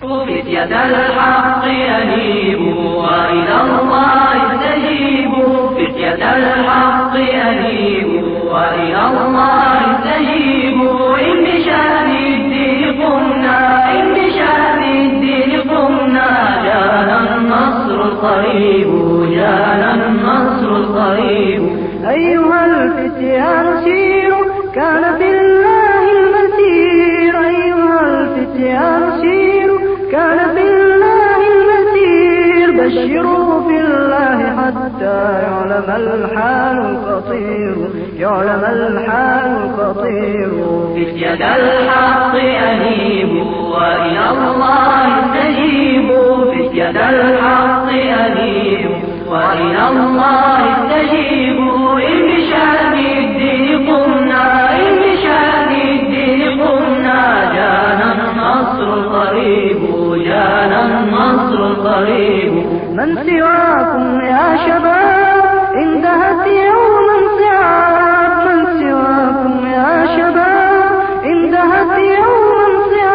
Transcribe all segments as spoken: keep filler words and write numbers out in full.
فتية الحق أنيبوا وإلى الله استجيبوا. فتية الحق أنيبوا وإلى الله استجيبوا. إن بشأن الدين قمنا، إن بشأن الدين قمنا، جاءنا النصر القريب، جاءنا النصر القريب. أيها الفتيان سيروا، كان في الله المسير. أيها الفتيان سيروا، كان في الله المسير. بشروا في الله حتى يعلم الحال الخطير، يعلم الحال الخطير. فتية الحق أنيبوا وإلى الله استجيبوا. فتية الحق أنيبوا وإلى الله استجيبوا. إن بشأن الدين قمنا، إن بشأن الدين قمنا، جاءنا النصر القريب، جاءنا النصر القريب. من سواكم يا شباب انتهت يوما صعاب، من سواكم يا شباب انتهت يوما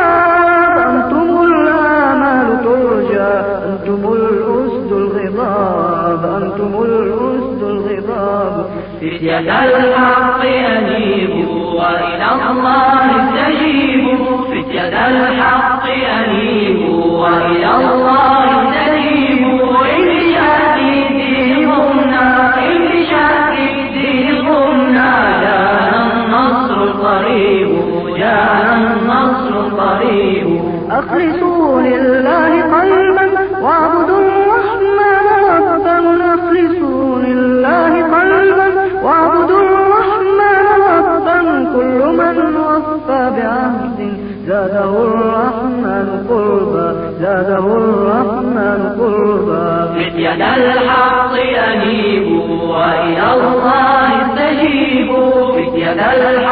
صعاب. أنتم الآمال ترجى، أنتم الأسد الغضاب، أنتم الأسد الغضاب. فتية الحق أنيبوا وإلى الله استجيبوا. فتية الحق أنيبوا وإلى الله استجيبوا. إن بشأن الدين قمنا، إن بشأن الدين قمنا، جاءنا النصر القريب، جاءنا النصر القريب. أخلصوا لله قلبا واعبدوا الرحمن ربا. أخلصوا لله قلبا واعبدوا الرحمن ربا. كل من وفى بعهد زاده الرحمن قربا، زاده الرحمن قربا. فتية الحق أنيبوا وإلى الله استجيبوا. فتية